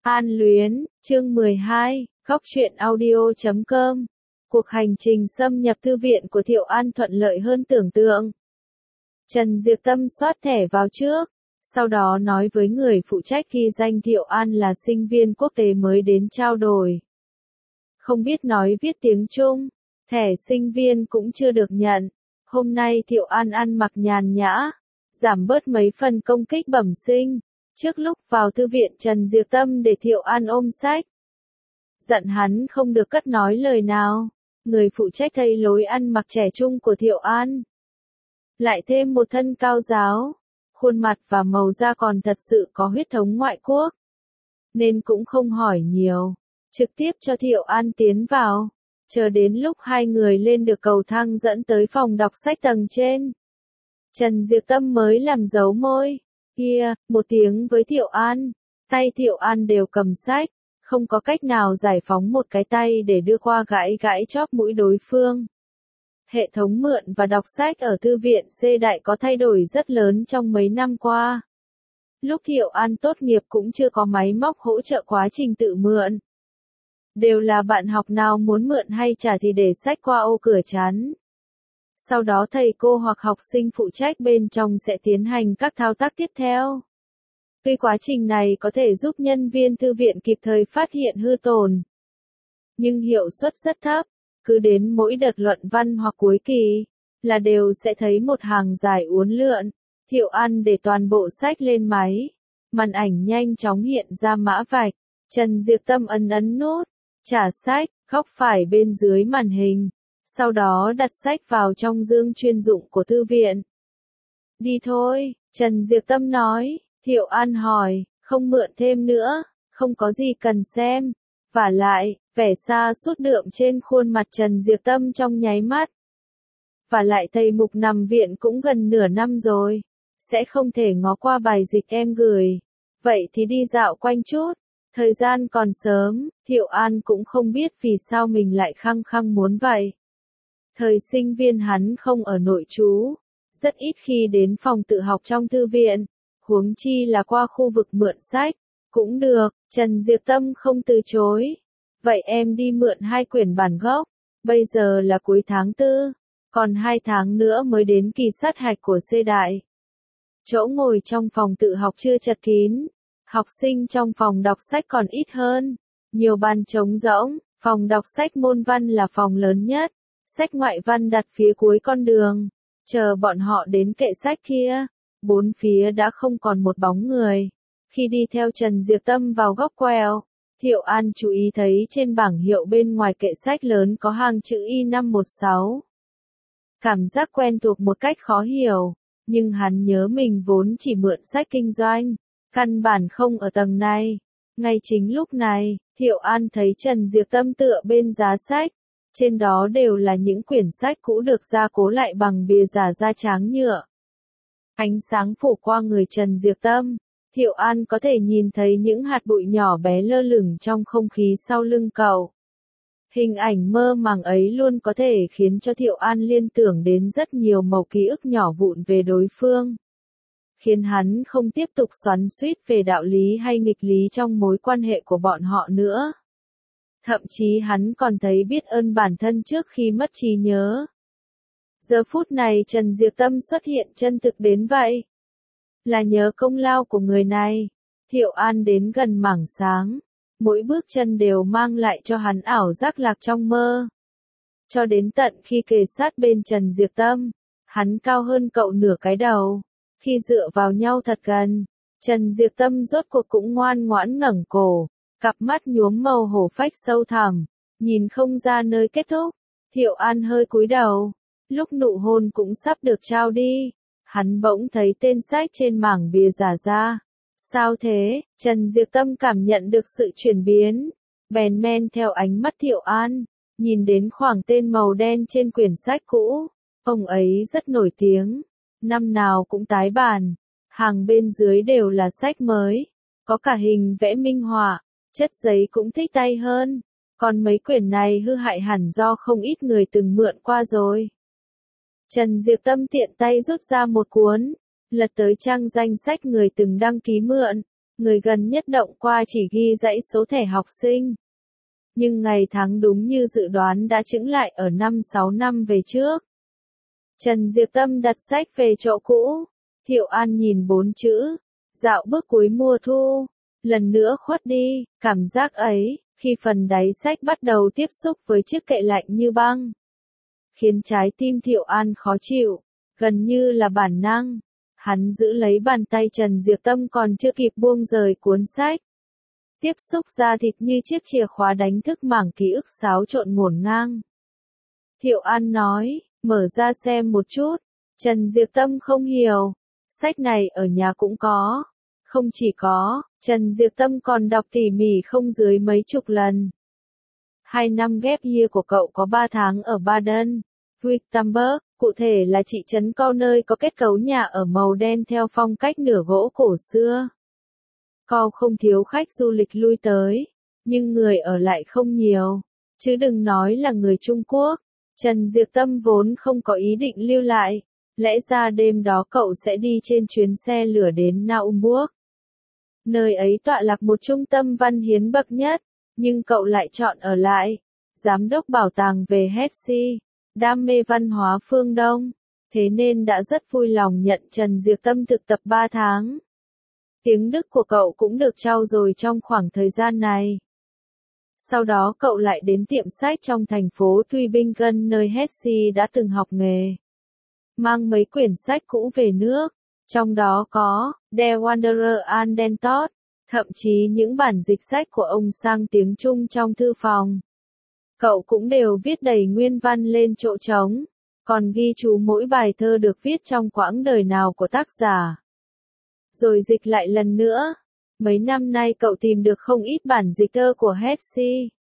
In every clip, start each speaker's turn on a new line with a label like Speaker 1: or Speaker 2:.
Speaker 1: An Luyến, chương 12, Góc truyện audio.com. Cuộc hành trình xâm nhập thư viện của Thiệu An thuận lợi hơn tưởng tượng. Trần Diệp Tâm soát thẻ vào trước, sau đó nói với người phụ trách ghi danh Thiệu An là sinh viên quốc tế mới đến trao đổi. Không biết nói viết tiếng Trung, thẻ sinh viên cũng chưa được nhận. Hôm nay Thiệu An ăn mặc nhàn nhã, giảm bớt mấy phần công kích bẩm sinh. Trước lúc vào thư viện Trần Diệp Tâm để Thiệu An ôm sách. Dặn hắn không được cất nói lời nào. Người phụ trách thấy lối ăn mặc trẻ trung của Thiệu An. Lại thêm một thân cao giáo, khuôn mặt và màu da còn thật sự có huyết thống ngoại quốc. Nên cũng không hỏi nhiều, trực tiếp cho Thiệu An tiến vào. Chờ đến lúc hai người lên được cầu thang dẫn tới phòng đọc sách tầng trên. Trần Diệp Tâm mới làm dấu môi. Kia, một tiếng với Thiệu An. Tay Thiệu An đều cầm sách, không có cách nào giải phóng một cái tay để đưa qua gãi gãi chóp mũi đối phương. Hệ thống mượn và đọc sách ở thư viện C Đại có thay đổi rất lớn trong mấy năm qua. Lúc Thiệu An tốt nghiệp cũng chưa có máy móc hỗ trợ quá trình tự mượn. Đều là bạn học nào muốn mượn hay trả thì để sách qua ô cửa chắn. Sau đó thầy cô hoặc học sinh phụ trách bên trong sẽ tiến hành các thao tác tiếp theo. Tuy quá trình này có thể giúp nhân viên thư viện kịp thời phát hiện hư tổn, nhưng hiệu suất rất thấp. Cứ đến mỗi đợt luận văn hoặc cuối kỳ, là đều sẽ thấy một hàng dài uốn lượn. Thiệu An để toàn bộ sách lên máy. Màn ảnh nhanh chóng hiện ra mã vạch. Trần Diệp Tâm ấn nút, trả sách, góc phải bên dưới màn hình. Sau đó đặt sách vào trong dương chuyên dụng của thư viện. Đi thôi, Trần Diệp Tâm nói. Thiệu An hỏi, không mượn thêm nữa, không có gì cần xem. Vả lại, vẻ xa sút đượm trên khuôn mặt Trần Diệp Tâm trong nháy mắt. Vả lại thầy Mục nằm viện cũng gần nửa năm rồi, sẽ không thể ngó qua bài dịch em gửi. Vậy thì đi dạo quanh chút, thời gian còn sớm. Thiệu An cũng không biết vì sao mình lại khăng khăng muốn vậy. Thời sinh viên hắn không ở nội trú, rất ít khi đến phòng tự học trong thư viện, huống chi là qua khu vực mượn sách. Cũng được, Trần Diệp Tâm không từ chối. Vậy em đi mượn 2 quyển bản gốc, bây giờ là cuối tháng 4, còn 2 tháng nữa mới đến kỳ sát hạch của C Đại. Chỗ ngồi trong phòng tự học chưa chật kín, học sinh trong phòng đọc sách còn ít hơn, nhiều bàn trống rỗng. Phòng đọc sách môn văn là phòng lớn nhất, sách ngoại văn đặt phía cuối con đường. Chờ bọn họ đến kệ sách kia, bốn phía đã không còn một bóng người. Khi đi theo Trần Diệp Tâm vào góc quẹo, Thiệu An chú ý thấy trên bảng hiệu bên ngoài kệ sách lớn có hàng chữ Y516. Cảm giác quen thuộc một cách khó hiểu, nhưng hắn nhớ mình vốn chỉ mượn sách kinh doanh, căn bản không ở tầng này. Ngay chính lúc này, Thiệu An thấy Trần Diệp Tâm tựa bên giá sách, trên đó đều là những quyển sách cũ được gia cố lại bằng bìa giả da tráng nhựa. Ánh sáng phủ qua người Trần Diệp Tâm, Thiệu An có thể nhìn thấy những hạt bụi nhỏ bé lơ lửng trong không khí sau lưng cậu. Hình ảnh mơ màng ấy luôn có thể khiến cho Thiệu An liên tưởng đến rất nhiều mẩu ký ức nhỏ vụn về đối phương. Khiến hắn không tiếp tục xoắn xuýt về đạo lý hay nghịch lý trong mối quan hệ của bọn họ nữa. Thậm chí hắn còn thấy biết ơn bản thân trước khi mất trí nhớ. Giờ phút này Trần Diệp Tâm xuất hiện chân thực đến vậy. Là nhớ công lao của người này. Thiệu An đến gần mảng sáng. Mỗi bước chân đều mang lại cho hắn ảo giác lạc trong mơ. Cho đến tận khi kề sát bên Trần Diệp Tâm, hắn cao hơn cậu nửa cái đầu. Khi dựa vào nhau thật gần, Trần Diệp Tâm rốt cuộc cũng ngoan ngoãn ngẩng cổ, cặp mắt nhuốm màu hổ phách sâu thẳm, nhìn không ra nơi kết thúc. Thiệu An hơi cúi đầu, lúc nụ hôn cũng sắp được trao đi, hắn bỗng thấy tên sách trên mảng bìa giả ra. Sao thế? Trần Diệp Tâm cảm nhận được sự chuyển biến, bèn men theo ánh mắt Thiệu An, nhìn đến khoảng tên màu đen trên quyển sách cũ. Ông ấy rất nổi tiếng, năm nào cũng tái bản, hàng bên dưới đều là sách mới, có cả hình vẽ minh họa, chất giấy cũng thích tay hơn, còn mấy quyển này hư hại hẳn do không ít người từng mượn qua rồi. Trần Diệp Tâm tiện tay rút ra một cuốn, lật tới trang danh sách người từng đăng ký mượn, Người gần nhất động qua chỉ ghi dãy số thẻ học sinh. Nhưng ngày tháng đúng như dự đoán đã chững lại ở 5-6 năm về trước. Trần Diệp Tâm đặt sách về chỗ cũ. Thiệu An nhìn 4 chữ. Dạo bước cuối mùa thu. Lần nữa khuất đi, cảm giác ấy, khi phần đáy sách bắt đầu tiếp xúc với chiếc kệ lạnh như băng. Khiến trái tim Thiệu An khó chịu, gần như là bản năng. Hắn giữ lấy bàn tay Trần Diệp Tâm còn chưa kịp buông rời cuốn sách. Tiếp xúc da thịt như chiếc chìa khóa đánh thức mảng ký ức xáo trộn ngổn ngang. Thiệu An nói, mở ra xem một chút. Trần Diệp Tâm không hiểu. Sách này ở nhà cũng có. Không chỉ có, Trần Diệp Tâm còn đọc tỉ mỉ không dưới mấy chục lần. 2 năm ghép year của cậu có 3 tháng ở Baden, Württemberg, cụ thể là thị trấn Cau nơi có kết cấu nhà ở màu đen theo phong cách nửa gỗ cổ xưa. Cau không thiếu khách du lịch lui tới, nhưng người ở lại không nhiều, chứ đừng nói là người Trung Quốc. Trần Diệp Tâm vốn không có ý định lưu lại, lẽ ra đêm đó cậu sẽ đi trên chuyến xe lửa đến Naumburg. Nơi ấy tọa lạc một trung tâm văn hiến bậc nhất, nhưng cậu lại chọn ở lại. Giám đốc bảo tàng về Hesse, đam mê văn hóa phương Đông, thế nên đã rất vui lòng nhận Trần Diệp Tâm thực tập 3 tháng. Tiếng Đức của cậu cũng được trau dồi trong khoảng thời gian này. Sau đó cậu lại đến tiệm sách trong thành phố Tübingen nơi Hesse đã từng học nghề. Mang mấy quyển sách cũ về nước, trong đó có Der Wanderer an den Tod, thậm chí những bản dịch sách của ông sang tiếng Trung trong thư phòng. Cậu cũng đều viết đầy nguyên văn lên chỗ trống, còn ghi chú mỗi bài thơ được viết trong quãng đời nào của tác giả. Rồi dịch lại lần nữa. Mấy năm nay cậu tìm được không ít bản dịch thơ của Hesse.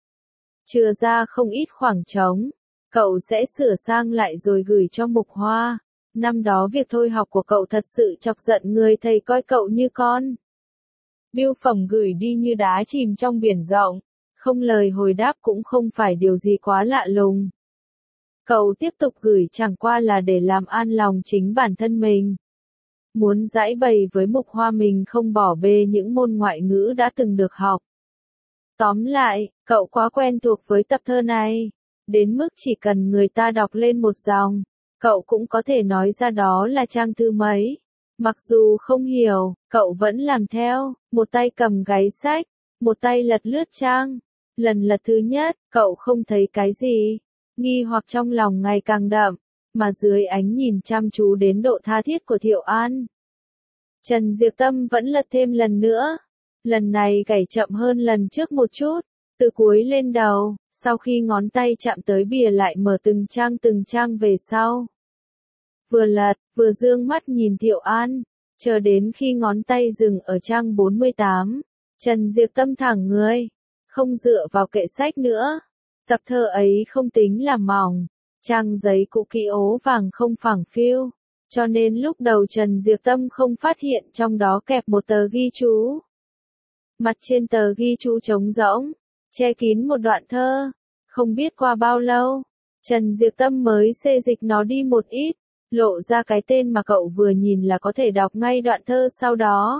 Speaker 1: Chừa ra không ít khoảng trống, cậu sẽ sửa sang lại rồi gửi cho Mục Hoa. Năm đó việc thôi học của cậu thật sự chọc giận người thầy coi cậu như con. Bưu phẩm gửi đi như đá chìm trong biển rộng, không lời hồi đáp cũng không phải điều gì quá lạ lùng. Cậu tiếp tục gửi chẳng qua là để làm an lòng chính bản thân mình. Muốn giải bày với Mục Hoa mình không bỏ bê những môn ngoại ngữ đã từng được học. Tóm lại, cậu quá quen thuộc với tập thơ này, đến mức chỉ cần người ta đọc lên một dòng, cậu cũng có thể nói ra đó là trang thư mấy. Mặc dù không hiểu, cậu vẫn làm theo, một tay cầm gáy sách, một tay lật lướt trang. Lần lật thứ nhất, cậu không thấy cái gì, nghi hoặc trong lòng ngày càng đậm, mà dưới ánh nhìn chăm chú đến độ tha thiết của Thiệu An. Trần Diệp Tâm vẫn lật thêm lần nữa, lần này gảy chậm hơn lần trước một chút, từ cuối lên đầu, sau khi ngón tay chạm tới bìa lại mở từng trang về sau. Vừa lật, vừa dương mắt nhìn Thiệu An, chờ đến khi ngón tay dừng ở trang 48, Trần Diệp Tâm thẳng người, không dựa vào kệ sách nữa. Tập thơ ấy không tính là mỏng, trang giấy cũ kỹ ố vàng không phẳng phiu, cho nên lúc đầu Trần Diệp Tâm không phát hiện trong đó kẹp một tờ ghi chú. Mặt trên tờ ghi chú trống rỗng, che kín một đoạn thơ. Không biết qua bao lâu, Trần Diệp Tâm mới xê dịch nó đi một ít, lộ ra cái tên mà cậu vừa nhìn là có thể đọc ngay đoạn thơ sau đó.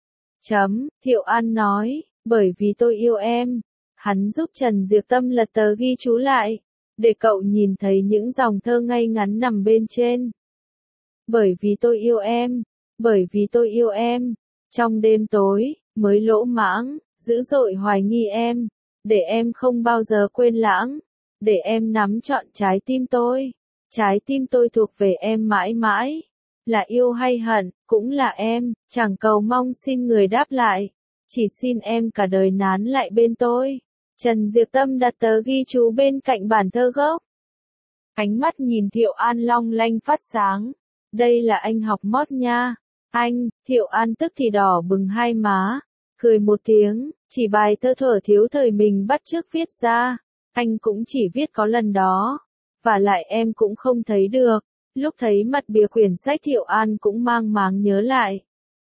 Speaker 1: Thiệu An nói, bởi vì tôi yêu em. Hắn giúp Trần Diệp Tâm lật tờ ghi chú lại, để cậu nhìn thấy những dòng thơ ngay ngắn nằm bên trên. Bởi vì tôi yêu em, bởi vì tôi yêu em. Trong đêm tối, mới lỗ mãng, dữ dội hoài nghi em, để em không bao giờ quên lãng, để em nắm trọn trái tim tôi. Trái tim tôi thuộc về em mãi mãi, là yêu hay hận, cũng là em, chẳng cầu mong xin người đáp lại, chỉ xin em cả đời nán lại bên tôi. Trần Diệp Tâm đặt tờ ghi chú bên cạnh bản thơ gốc. Ánh mắt nhìn Thiệu An long lanh phát sáng. Đây là anh học mót nha. Anh, Thiệu An tức thì đỏ bừng hai má, cười một tiếng, chỉ bài thơ thuở thiếu thời mình bắt chước viết ra, anh cũng chỉ viết có lần đó. Và lại em cũng không thấy được, lúc thấy mặt bìa quyển sách Thiệu An cũng mang máng nhớ lại.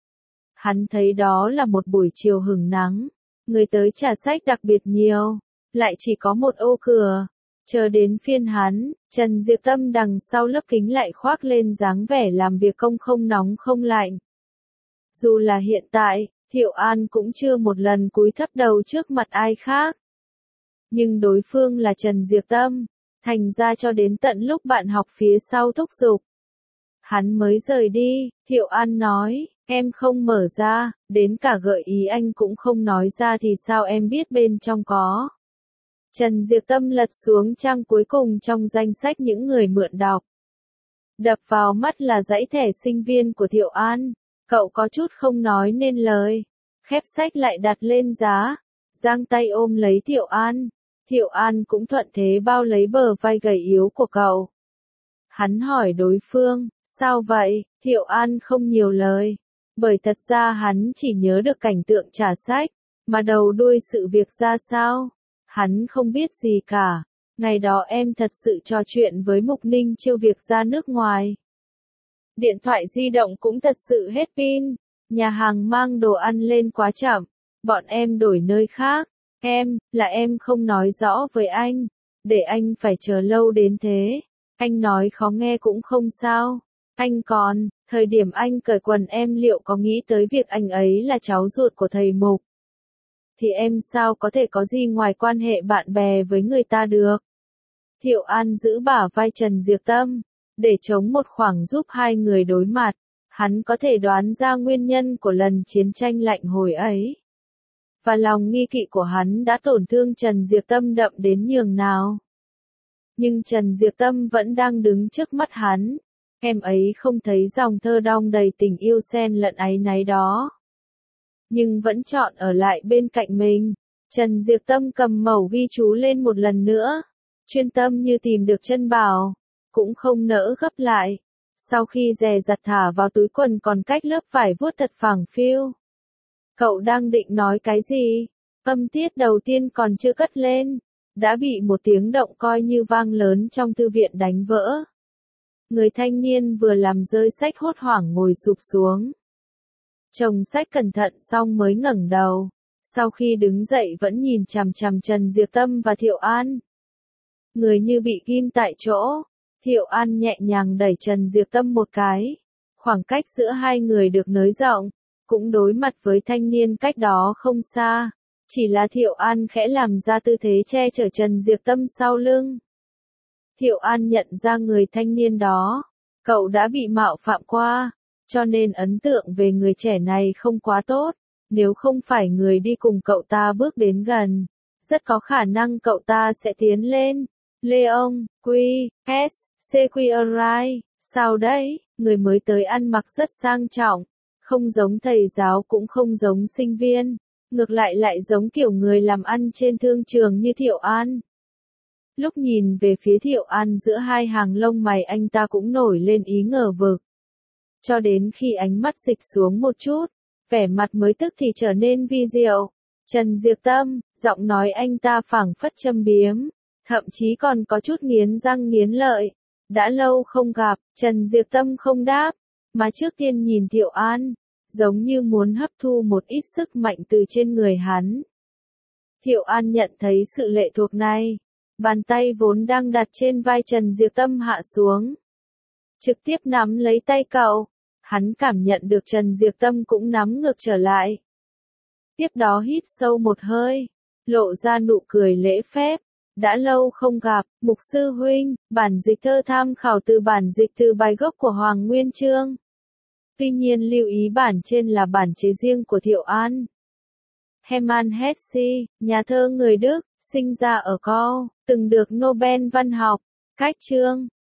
Speaker 1: Hắn thấy đó là một buổi chiều hửng nắng, người tới trả sách đặc biệt nhiều, lại chỉ có một ô cửa. Chờ đến phiên hắn, Trần Diệp Tâm đằng sau lớp kính lại khoác lên dáng vẻ làm việc công không nóng không lạnh. Dù là hiện tại, Thiệu An cũng chưa một lần cúi thấp đầu trước mặt ai khác. Nhưng đối phương là Trần Diệp Tâm, thành ra cho đến tận lúc bạn học phía sau thúc giục, hắn mới rời đi. Thiệu An nói, em không mở ra, đến cả gợi ý anh cũng không nói ra thì sao em biết bên trong có. Trần Diệp Tâm lật xuống trang cuối cùng trong danh sách những người mượn đọc. Đập vào mắt là dãy thẻ sinh viên của Thiệu An. Cậu có chút không nói nên lời. Khép sách lại đặt lên giá. Giang tay ôm lấy Thiệu An. Thiệu An cũng thuận thế bao lấy bờ vai gầy yếu của cậu. Hắn hỏi đối phương, sao vậy? Thiệu An không nhiều lời. Bởi thật ra hắn chỉ nhớ được cảnh tượng trả sách, mà đầu đuôi sự việc ra sao, hắn không biết gì cả. Ngày đó em thật sự trò chuyện với Mục Ninh Chiêu việc ra nước ngoài. Điện thoại di động cũng thật sự hết pin. Nhà hàng mang đồ ăn lên quá chậm. Bọn em đổi nơi khác. Em không nói rõ với anh. Để anh phải chờ lâu đến thế. Anh nói khó nghe cũng không sao. Anh còn, thời điểm anh cởi quần em liệu có nghĩ tới việc anh ấy là cháu ruột của thầy Mục? Thì em sao có thể có gì ngoài quan hệ bạn bè với người ta được? Thiệu An giữ bả vai Trần Diệp Tâm, để chống một khoảng giúp hai người đối mặt. Hắn có thể đoán ra nguyên nhân của lần chiến tranh lạnh hồi ấy. Và lòng nghi kỵ của hắn đã tổn thương Trần Diệp Tâm đậm đến nhường nào. Nhưng Trần Diệp Tâm vẫn đang đứng trước mắt hắn. Em ấy không thấy dòng thơ đong đầy tình yêu xen lẫn áy náy đó. Nhưng vẫn chọn ở lại bên cạnh mình. Trần Diệp Tâm cầm mẩu ghi chú lên một lần nữa. Chuyên tâm như tìm được chân bảo. Cũng không nỡ gấp lại. Sau khi dè dặt thả vào túi quần còn cách lớp vải vuốt thật phẳng phiu. Cậu đang định nói cái gì? Âm tiết đầu tiên còn chưa cất lên. Đã bị một tiếng động coi như vang lớn trong thư viện đánh vỡ. Người thanh niên vừa làm rơi sách hốt hoảng ngồi sụp xuống. Chồng sách cẩn thận xong mới ngẩng đầu. Sau khi đứng dậy vẫn nhìn chằm chằm Trần Diệp Tâm và Thiệu An. Người như bị ghim tại chỗ. Thiệu An nhẹ nhàng đẩy Trần Diệp Tâm một cái. Khoảng cách giữa hai người được nới rộng. Cũng đối mặt với thanh niên cách đó không xa. Chỉ là Thiệu An khẽ làm ra tư thế che chở Trần Diệp Tâm sau lưng. Thiệu An nhận ra người thanh niên đó. Cậu đã bị mạo phạm qua. Cho nên ấn tượng về người trẻ này không quá tốt. Nếu không phải người đi cùng cậu ta bước đến gần, rất có khả năng cậu ta sẽ tiến lên. Leon, Quy, S, Sequirai, sao đấy? Người mới tới ăn mặc rất sang trọng. Không giống thầy giáo cũng không giống sinh viên. Ngược lại giống kiểu người làm ăn trên thương trường như Thiệu An. Lúc nhìn về phía Thiệu An giữa hai hàng lông mày anh ta cũng nổi lên ý ngờ vực. Cho đến khi ánh mắt dịch xuống một chút, vẻ mặt mới tức thì trở nên vi diệu. Trần Diệp Tâm, giọng nói anh ta phảng phất châm biếm, thậm chí còn có chút nghiến răng nghiến lợi. Đã lâu không gặp, Trần Diệp Tâm không đáp, mà trước tiên nhìn Thiệu An, giống như muốn hấp thu một ít sức mạnh từ trên người hắn. Thiệu An nhận thấy sự lệ thuộc này, bàn tay vốn đang đặt trên vai Trần Diệp Tâm hạ xuống, trực tiếp nắm lấy tay cậu. Hắn cảm nhận được Trần Diệp Tâm cũng nắm ngược trở lại. Tiếp đó hít sâu một hơi, lộ ra nụ cười lễ phép. Đã lâu không gặp, Mục sư huynh, bản dịch thơ tham khảo từ bản dịch từ bài gốc của Hoàng Nguyên Chương. Tuy nhiên lưu ý bản trên là bản chế riêng của Thiệu An. Hermann Hesse, nhà thơ người Đức, sinh ra ở Caux, từng được Nobel văn học. Cách chương